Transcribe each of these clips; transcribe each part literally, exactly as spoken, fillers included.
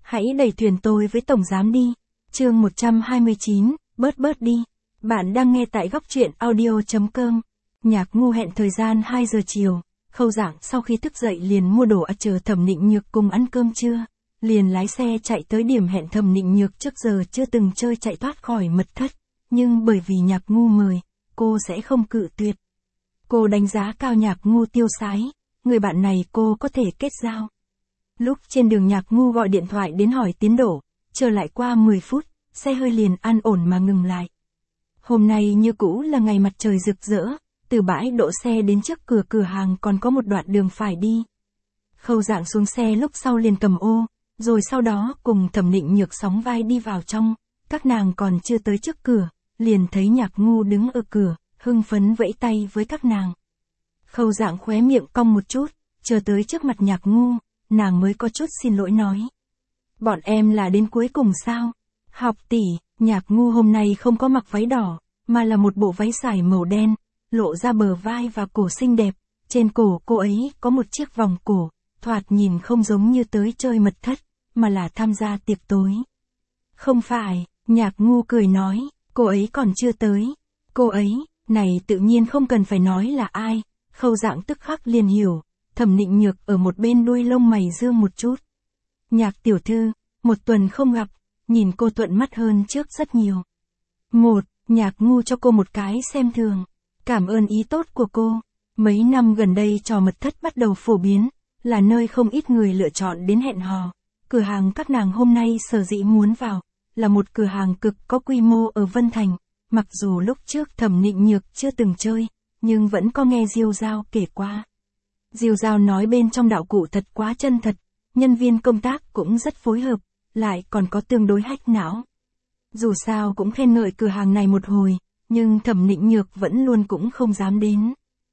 Hãy đẩy thuyền tôi với tổng giám đi. Chương một trăm hai mươi chín, bớt bớt đi. Bạn đang nghe tại góc truyện audio chấm com. Nhạc Ngu hẹn thời gian hai giờ chiều. Khâu Dạng sau khi thức dậy liền mua đồ ăn chờ Thẩm Nịnh Nhược cùng ăn cơm trưa. Liền lái xe chạy tới điểm hẹn. Thẩm Nịnh Nhược trước giờ chưa từng chơi chạy thoát khỏi mật thất. Nhưng bởi vì Nhạc Ngu mời, cô sẽ không cự tuyệt. Cô đánh giá cao Nhạc Ngu tiêu sái. Người bạn này cô có thể kết giao. Lúc trên đường Nhạc Ngu gọi điện thoại đến hỏi tiến độ, chờ lại qua mười phút, xe hơi liền an ổn mà ngừng lại. Hôm nay như cũ là ngày mặt trời rực rỡ, từ bãi đỗ xe đến trước cửa cửa hàng còn có một đoạn đường phải đi. Khâu Dạng xuống xe lúc sau liền cầm ô, rồi sau đó cùng Thẩm Nịnh Nhược sóng vai đi vào trong, các nàng còn chưa tới trước cửa, liền thấy Nhạc Ngu đứng ở cửa, hưng phấn vẫy tay với các nàng. Khâu Dạng khóe miệng cong một chút, chờ tới trước mặt Nhạc Ngu, nàng mới có chút xin lỗi nói. Bọn em là đến cuối cùng sao? Học tỷ, Nhạc Ngu hôm nay không có mặc váy đỏ, mà là một bộ váy sải màu đen, lộ ra bờ vai và cổ xinh đẹp, trên cổ cô ấy có một chiếc vòng cổ, thoạt nhìn không giống như tới chơi mật thất, mà là tham gia tiệc tối. Không phải, Nhạc Ngu cười nói, cô ấy còn chưa tới. Cô ấy, này tự nhiên không cần phải nói là ai, Khâu Dạng tức khắc liền hiểu. Thẩm Nịnh Nhược ở một bên đuôi lông mày dương một chút. Nhạc tiểu thư, một tuần không gặp, nhìn cô thuận mắt hơn trước rất nhiều. Một, Nhạc Ngu cho cô một cái xem thường. Cảm ơn ý tốt của cô. Mấy năm gần đây trò mật thất bắt đầu phổ biến, là nơi không ít người lựa chọn đến hẹn hò. Cửa hàng các nàng hôm nay sở dĩ muốn vào, là một cửa hàng cực có quy mô ở Vân Thành. Mặc dù lúc trước Thẩm Nịnh Nhược chưa từng chơi, nhưng vẫn có nghe Diêu Giao kể qua. Diêu Giao nói bên trong đạo cụ thật quá chân thật, nhân viên công tác cũng rất phối hợp, lại còn có tương đối hách não. Dù sao cũng khen ngợi cửa hàng này một hồi, nhưng Thẩm Nịnh Nhược vẫn luôn cũng không dám đến.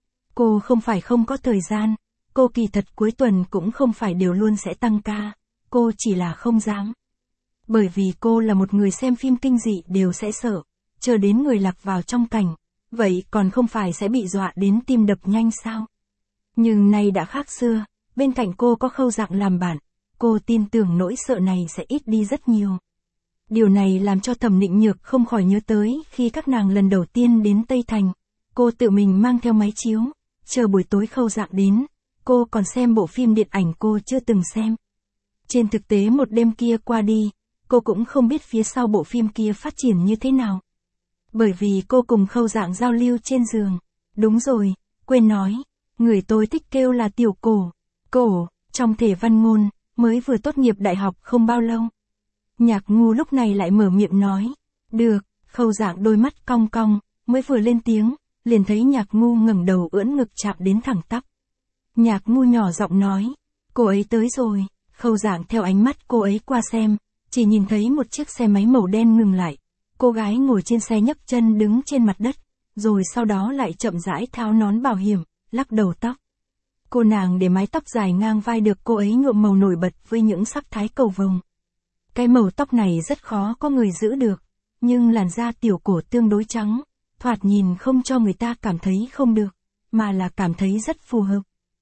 Cô không phải không có thời gian, cô kỳ thật cuối tuần cũng không phải đều luôn sẽ tăng ca, cô chỉ là không dám. Bởi vì cô là một người xem phim kinh dị đều sẽ sợ, chờ đến người lạc vào trong cảnh, vậy còn không phải sẽ bị dọa đến tim đập nhanh sao? Nhưng nay đã khác xưa, bên cạnh cô có Khâu Dạng làm bạn, cô tin tưởng nỗi sợ này sẽ ít đi rất nhiều. Điều này làm cho Thẩm Nịnh Nhược không khỏi nhớ tới khi các nàng lần đầu tiên đến Tây Thành, cô tự mình mang theo máy chiếu, chờ buổi tối Khâu Dạng đến, cô còn xem bộ phim điện ảnh cô chưa từng xem. Trên thực tế một đêm kia qua đi, cô cũng không biết phía sau bộ phim kia phát triển như thế nào. Bởi vì cô cùng Khâu Dạng giao lưu trên giường. Đúng rồi, quên nói. Người tôi thích kêu là Tiểu Cổ. Cổ, trong thể văn ngôn, mới vừa tốt nghiệp đại học không bao lâu. Nhạc Ngu lúc này lại mở miệng nói. Được, Khâu Dạng đôi mắt cong cong, mới vừa lên tiếng, liền thấy Nhạc Ngu ngẩng đầu ưỡn ngực chạm đến thẳng tắp. Nhạc Ngu nhỏ giọng nói. Cô ấy tới rồi. Khâu Dạng theo ánh mắt cô ấy qua xem, chỉ nhìn thấy một chiếc xe máy màu đen ngừng lại. Cô gái ngồi trên xe nhấc chân đứng trên mặt đất, rồi sau đó lại chậm rãi tháo nón bảo hiểm, lắc đầu tóc. Cô nàng để mái tóc dài ngang vai được cô ấy nhuộm màu nổi bật với những sắc thái cầu vồng. Cái màu tóc này rất khó có người giữ được, nhưng làn da Tiểu Cổ tương đối trắng, thoạt nhìn không cho người ta cảm thấy không được, mà là cảm thấy rất phù hợp.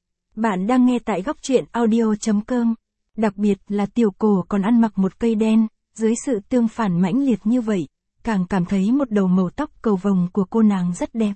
Bạn đang nghe tại góc truyện audio chấm com. Đặc biệt là Tiểu Cổ còn ăn mặc một cây đen, dưới sự tương phản mãnh liệt như vậy, càng cảm thấy một đầu màu tóc cầu vồng của cô nàng rất đẹp.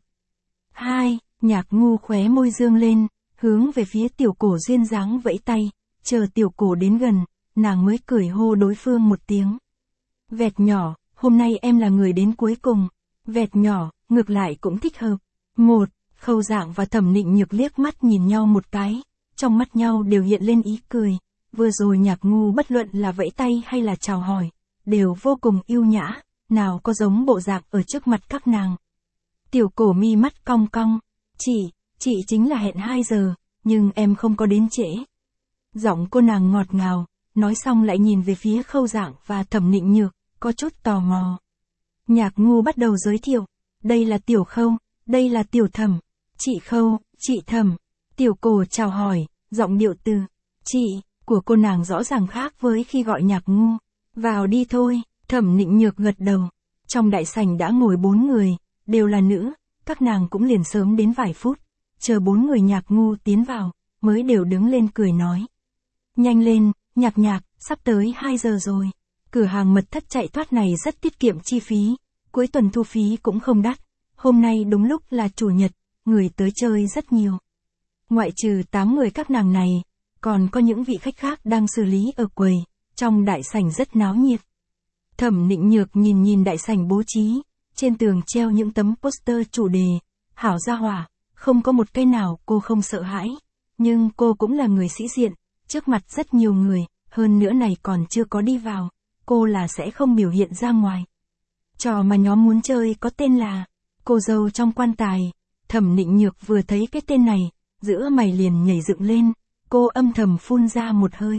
Hai, Nhạc Ngu khóe môi dương lên, hướng về phía Tiểu Cổ duyên dáng vẫy tay, chờ Tiểu Cổ đến gần, nàng mới cười hô đối phương một tiếng. Vẹt nhỏ, hôm nay em là người đến cuối cùng. Vẹt nhỏ, ngược lại cũng thích hợp. Một, Khâu Dạng và Thẩm Nịnh Nhược liếc mắt nhìn nhau một cái, trong mắt nhau đều hiện lên ý cười. Vừa rồi Nhạc Ngu bất luận là vẫy tay hay là chào hỏi, đều vô cùng yêu nhã, nào có giống bộ dạng ở trước mặt các nàng. Tiểu Cổ mi mắt cong cong, chị, chị chính là hẹn hai giờ, nhưng em không có đến trễ. Giọng cô nàng ngọt ngào, nói xong lại nhìn về phía Khâu Dạng và Thẩm Nịnh Nhược, có chút tò mò. Nhạc Ngu bắt đầu giới thiệu, đây là Tiểu Khâu, đây là Tiểu Thẩm, chị Khâu, chị Thẩm. Tiểu Cổ chào hỏi, giọng điệu từ, chị, của cô nàng rõ ràng khác với khi gọi Nhạc Ngu. Vào đi thôi, Thẩm Nịnh Nhược gật đầu. Trong đại sảnh đã ngồi bốn người, đều là nữ, các nàng cũng liền sớm đến vài phút, chờ bốn người Nhạc Ngu tiến vào, mới đều đứng lên cười nói. Nhanh lên, Nhạc Nhạc, sắp tới hai giờ rồi. Cửa hàng mật thất chạy thoát này rất tiết kiệm chi phí, cuối tuần thu phí cũng không đắt. Hôm nay đúng lúc là chủ nhật, người tới chơi rất nhiều. Ngoại trừ tám người các nàng này, còn có những vị khách khác đang xử lý ở quầy, trong đại sảnh rất náo nhiệt. Thẩm Nịnh Nhược nhìn nhìn đại sảnh bố trí, trên tường treo những tấm poster chủ đề, hảo gia hỏa, không có một cái nào cô không sợ hãi. Nhưng cô cũng là người sĩ diện, trước mặt rất nhiều người, hơn nữa này còn chưa có đi vào, cô là sẽ không biểu hiện ra ngoài. Trò mà nhóm muốn chơi có tên là Cô dâu trong quan tài. Thẩm Nịnh Nhược vừa thấy cái tên này, giữa mày liền nhảy dựng lên, cô âm thầm phun ra một hơi.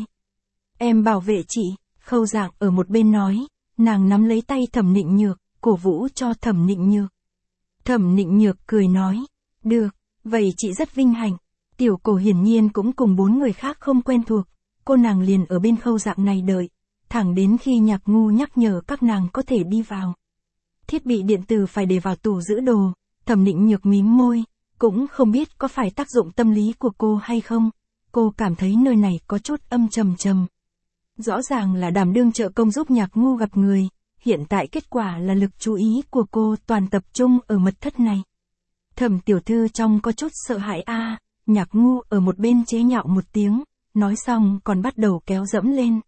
Em bảo vệ chị, Khâu Dạng ở một bên nói, nàng nắm lấy tay Thẩm Nịnh Nhược, cổ vũ cho Thẩm Nịnh Nhược. Thẩm Nịnh Nhược cười nói, được, vậy chị rất vinh hạnh. Tiểu Cổ hiển nhiên cũng cùng bốn người khác không quen thuộc, cô nàng liền ở bên Khâu Dạng này đợi, thẳng đến khi Nhạc Ngu nhắc nhở các nàng có thể đi vào. Thiết bị điện tử phải để vào tủ giữ đồ, Thẩm Nịnh Nhược mím môi, cũng không biết có phải tác dụng tâm lý của cô hay không, cô cảm thấy nơi này có chút âm trầm trầm. Rõ ràng là đảm đương trợ công giúp Nhạc Ngu gặp người, hiện tại kết quả là lực chú ý của cô toàn tập trung ở mật thất này. Thẩm tiểu thư trong có chút sợ hãi a. À, Nhạc Ngu ở một bên chế nhạo một tiếng, nói xong còn bắt đầu kéo dẫm lên.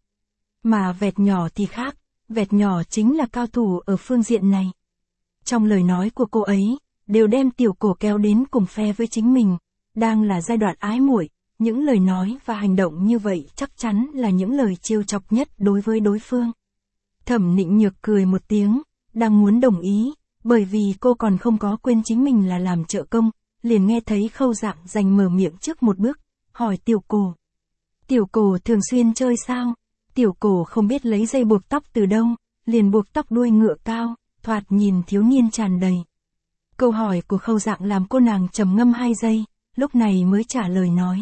Mà Vẹt Nhỏ thì khác, Vẹt Nhỏ chính là cao thủ ở phương diện này. Trong lời nói của cô ấy, đều đem Tiểu Cổ kéo đến cùng phe với chính mình, đang là giai đoạn ái muội, những lời nói và hành động như vậy chắc chắn là những lời trêu chọc nhất đối với đối phương. Thẩm Nịnh Nhược cười một tiếng, đang muốn đồng ý, bởi vì cô còn không có quên chính mình là làm trợ công, liền nghe thấy Khâu Dạng giành mở miệng trước một bước, hỏi Tiểu Cổ. Tiểu Cổ thường xuyên chơi sao? Tiểu Cổ không biết lấy dây buộc tóc từ đâu, liền buộc tóc đuôi ngựa cao, thoạt nhìn thiếu niên tràn đầy. Câu hỏi của Khâu Dạng làm cô nàng trầm ngâm hai giây, lúc này mới trả lời nói.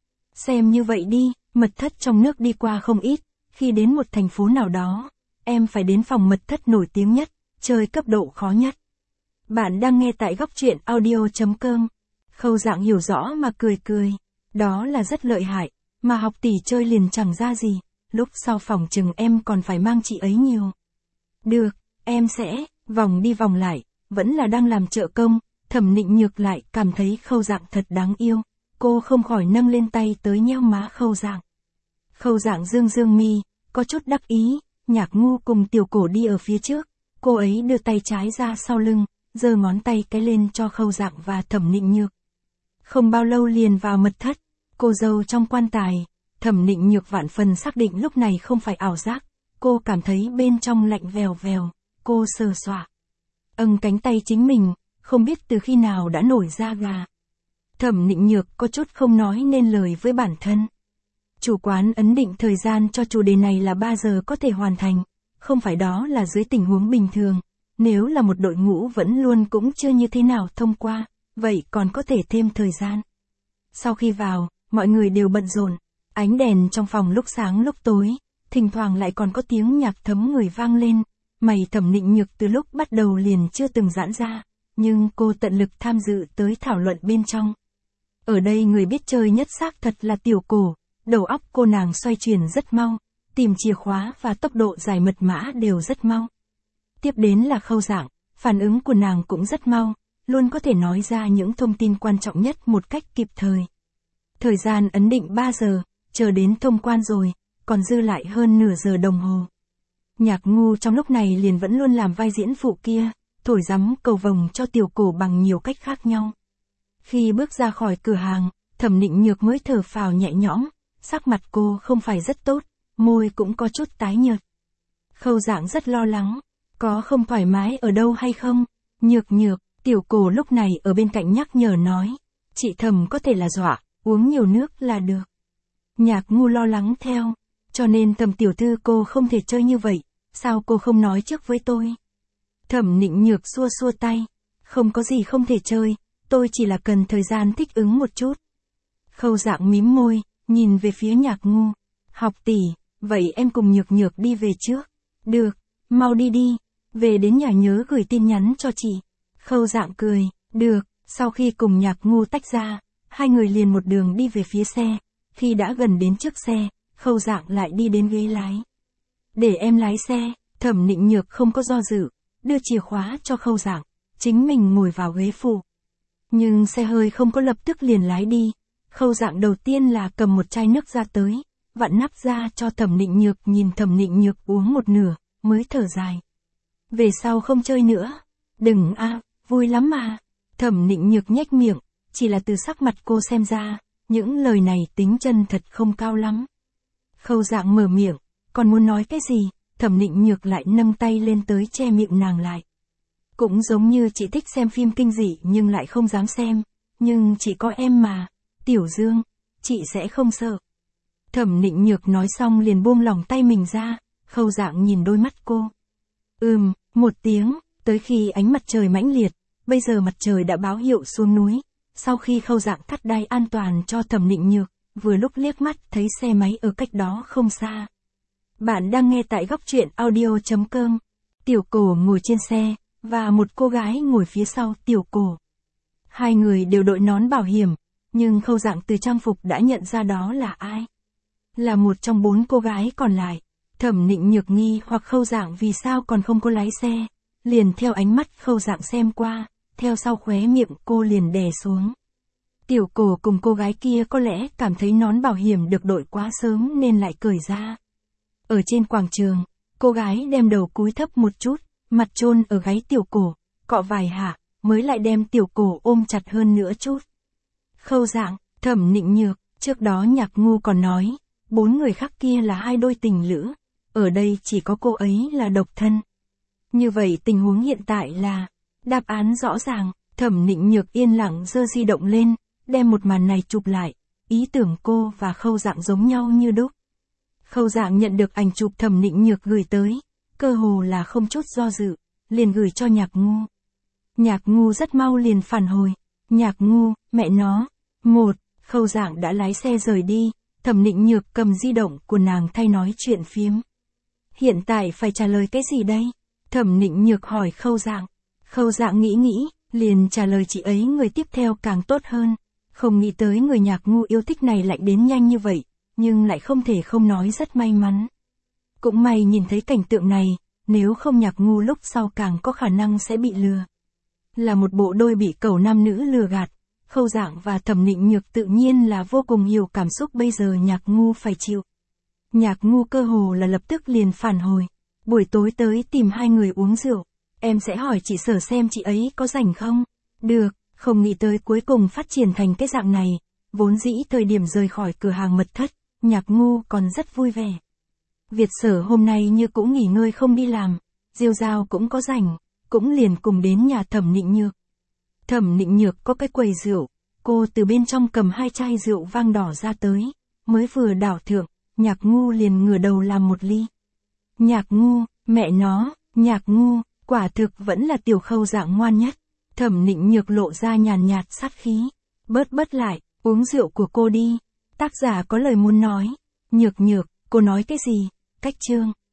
Xem như vậy đi, mật thất trong nước đi qua không ít, khi đến một thành phố nào đó, em phải đến phòng mật thất nổi tiếng nhất, chơi cấp độ khó nhất. Bạn đang nghe tại góc truyện audio chấm com. Khâu Dạng hiểu rõ mà cười cười, đó là rất lợi hại, mà học tỷ chơi liền chẳng ra gì, lúc sau phòng chừng em còn phải mang chị ấy nhiều. Được, em sẽ, vòng đi vòng lại, vẫn là đang làm trợ công, Thẩm Nịnh Nhược lại cảm thấy Khâu Dạng thật đáng yêu, cô không khỏi nâng lên tay tới nheo má Khâu Dạng. Khâu Dạng dương dương mi, có chút đắc ý, Nhạc Ngu cùng Tiểu Cổ đi ở phía trước, cô ấy đưa tay trái ra sau lưng, giơ ngón tay cái lên cho Khâu Dạng và Thẩm Nịnh Nhược. Không bao lâu liền vào mật thất, cô dâu trong quan tài, Thẩm Nịnh Nhược vạn phần xác định lúc này không phải ảo giác, cô cảm thấy bên trong lạnh vèo vèo, cô sờ soạng âng cánh tay chính mình, không biết từ khi nào đã nổi da gà. Thẩm Nịnh Nhược có chút không nói nên lời với bản thân. Chủ quán ấn định thời gian cho chủ đề này là ba giờ có thể hoàn thành, không phải đó là dưới tình huống bình thường, nếu là một đội ngũ vẫn luôn cũng chưa như thế nào thông qua, vậy còn có thể thêm thời gian. Sau khi vào, mọi người đều bận rộn, ánh đèn trong phòng lúc sáng lúc tối, thỉnh thoảng lại còn có tiếng nhạc thấm người vang lên, mày Thẩm Nịnh Nhược từ lúc bắt đầu liền chưa từng giãn ra, nhưng cô tận lực tham dự tới thảo luận bên trong. Ở đây người biết chơi nhất xác thật là Tiểu Cổ, đầu óc cô nàng xoay chuyển rất mau, tìm chìa khóa và tốc độ giải mật mã đều rất mau. Tiếp đến là Khâu Dạng, phản ứng của nàng cũng rất mau, luôn có thể nói ra những thông tin quan trọng nhất một cách kịp thời. Thời gian ấn định ba giờ, chờ đến thông quan rồi, còn dư lại hơn nửa giờ đồng hồ. Nhạc Ngu trong lúc này liền vẫn luôn làm vai diễn phụ kia, thổi rắm cầu vồng cho Tiểu Cổ bằng nhiều cách khác nhau. Khi bước ra khỏi cửa hàng, Thẩm Nịnh Nhược mới thở phào nhẹ nhõm, sắc mặt cô không phải rất tốt, môi cũng có chút tái nhợt. Khâu Dạng rất lo lắng, có không thoải mái ở đâu hay không? Nhược Nhược, Tiểu Cổ lúc này ở bên cạnh nhắc nhở nói, chị Thẩm có thể là dọa, uống nhiều nước là được. Nhạc Ngu lo lắng theo, cho nên Thẩm tiểu thư cô không thể chơi như vậy, sao cô không nói trước với tôi? Thẩm Nịnh Nhược xua xua tay, không có gì không thể chơi, tôi chỉ là cần thời gian thích ứng một chút. Khâu Dạng mím môi, nhìn về phía Nhạc Ngu, học tỷ, vậy em cùng Nhược Nhược đi về trước. Được, mau đi đi, về đến nhà nhớ gửi tin nhắn cho chị. Khâu Dạng cười, được, sau khi cùng Nhạc Ngu tách ra, hai người liền một đường đi về phía xe, khi đã gần đến trước xe, Khâu Dạng lại đi đến ghế lái. Để em lái xe. Thẩm Nịnh Nhược không có do dự, đưa chìa khóa cho Khâu Dạng, chính mình ngồi vào ghế phụ. Nhưng xe hơi không có lập tức liền lái đi. Khâu Dạng đầu tiên là cầm một chai nước ra tới, vặn nắp ra cho Thẩm Nịnh Nhược, nhìn Thẩm Nịnh Nhược uống một nửa, mới thở dài. Về sau không chơi nữa. Đừng a, à, vui lắm mà. Thẩm Nịnh Nhược nhếch miệng, chỉ là từ sắc mặt cô xem ra, những lời này tính chân thật không cao lắm. Khâu Dạng mở miệng, còn muốn nói cái gì, Thẩm Nịnh Nhược lại nâng tay lên tới che miệng nàng lại. Cũng giống như chị thích xem phim kinh dị nhưng lại không dám xem, nhưng chỉ có em mà, Tiểu Dương, chị sẽ không sợ. Thẩm Nịnh Nhược nói xong liền buông lỏng tay mình ra, Khâu Dạng nhìn đôi mắt cô. Ừm, một tiếng, tới khi ánh mặt trời mãnh liệt, bây giờ mặt trời đã báo hiệu xuống núi. Sau khi Khâu Dạng thắt đai an toàn cho Thẩm Nịnh Nhược, vừa lúc liếc mắt thấy xe máy ở cách đó không xa. Bạn đang nghe tại góc truyện audio chấm com. Tiểu Cổ ngồi trên xe, và một cô gái ngồi phía sau Tiểu Cổ. Hai người đều đội nón bảo hiểm, nhưng Khâu Dạng từ trang phục đã nhận ra đó là ai. Là một trong bốn cô gái còn lại. Thẩm Nịnh Nhược nghi hoặc Khâu Dạng vì sao còn không có lái xe, liền theo ánh mắt Khâu Dạng xem qua, theo sau khóe miệng cô liền đè xuống. Tiểu Cổ cùng cô gái kia có lẽ cảm thấy nón bảo hiểm được đội quá sớm nên lại cởi ra. Ở trên quảng trường, cô gái đem đầu cúi thấp một chút, mặt chôn ở gáy Tiểu Cổ, cọ vài hạ, mới lại đem Tiểu Cổ ôm chặt hơn nữa chút. Khâu Dạng, Thẩm Nịnh Nhược, trước đó Nhạc Ngu còn nói, bốn người khác kia là hai đôi tình lữ, ở đây chỉ có cô ấy là độc thân. Như vậy tình huống hiện tại là, đáp án rõ ràng, Thẩm Nịnh Nhược yên lặng giơ di động lên, đem một màn này chụp lại, ý tưởng cô và Khâu Dạng giống nhau như đúc. Khâu Dạng nhận được ảnh chụp Thẩm Nịnh Nhược gửi tới, cơ hồ là không chút do dự, liền gửi cho Nhạc Ngu. Nhạc Ngu rất mau liền phản hồi, Nhạc Ngu, mẹ nó. Một, Khâu Dạng đã lái xe rời đi, Thẩm Nịnh Nhược cầm di động của nàng thay nói chuyện phiếm. Hiện tại phải trả lời cái gì đây? Thẩm Nịnh Nhược hỏi Khâu Dạng. Khâu Dạng nghĩ nghĩ, liền trả lời chị ấy người tiếp theo càng tốt hơn. Không nghĩ tới người Nhạc Ngu yêu thích này lại đến nhanh như vậy, nhưng lại không thể không nói rất may mắn. Cũng may nhìn thấy cảnh tượng này, nếu không Nhạc Ngu lúc sau càng có khả năng sẽ bị lừa. Là một bộ đôi bị cẩu nam nữ lừa gạt, Khâu Dạng và Thẩm Nịnh Nhược tự nhiên là vô cùng hiểu cảm xúc bây giờ Nhạc Ngu phải chịu. Nhạc Ngu cơ hồ là lập tức liền phản hồi. Buổi tối tới tìm hai người uống rượu, em sẽ hỏi chị Sở xem chị ấy có rảnh không? Được, không nghĩ tới cuối cùng phát triển thành cái dạng này. Vốn dĩ thời điểm rời khỏi cửa hàng mật thất, Nhạc Ngu còn rất vui vẻ. Việt Sở hôm nay như cũng nghỉ ngơi không đi làm, Diêu Giao cũng có rảnh, cũng liền cùng đến nhà Thẩm Nịnh Nhược. Thẩm Nịnh Nhược có cái quầy rượu, cô từ bên trong cầm hai chai rượu vang đỏ ra tới, mới vừa đảo thượng, Nhạc Ngu liền ngửa đầu làm một ly. Nhạc Ngu, mẹ nó, Nhạc Ngu, quả thực vẫn là Tiểu Khâu Dạng ngoan nhất. Thẩm Nịnh Nhược lộ ra nhàn nhạt sát khí. Bớt bớt lại, uống rượu của cô đi. Tác giả có lời muốn nói. Nhược Nhược, cô nói cái gì? Cách chương.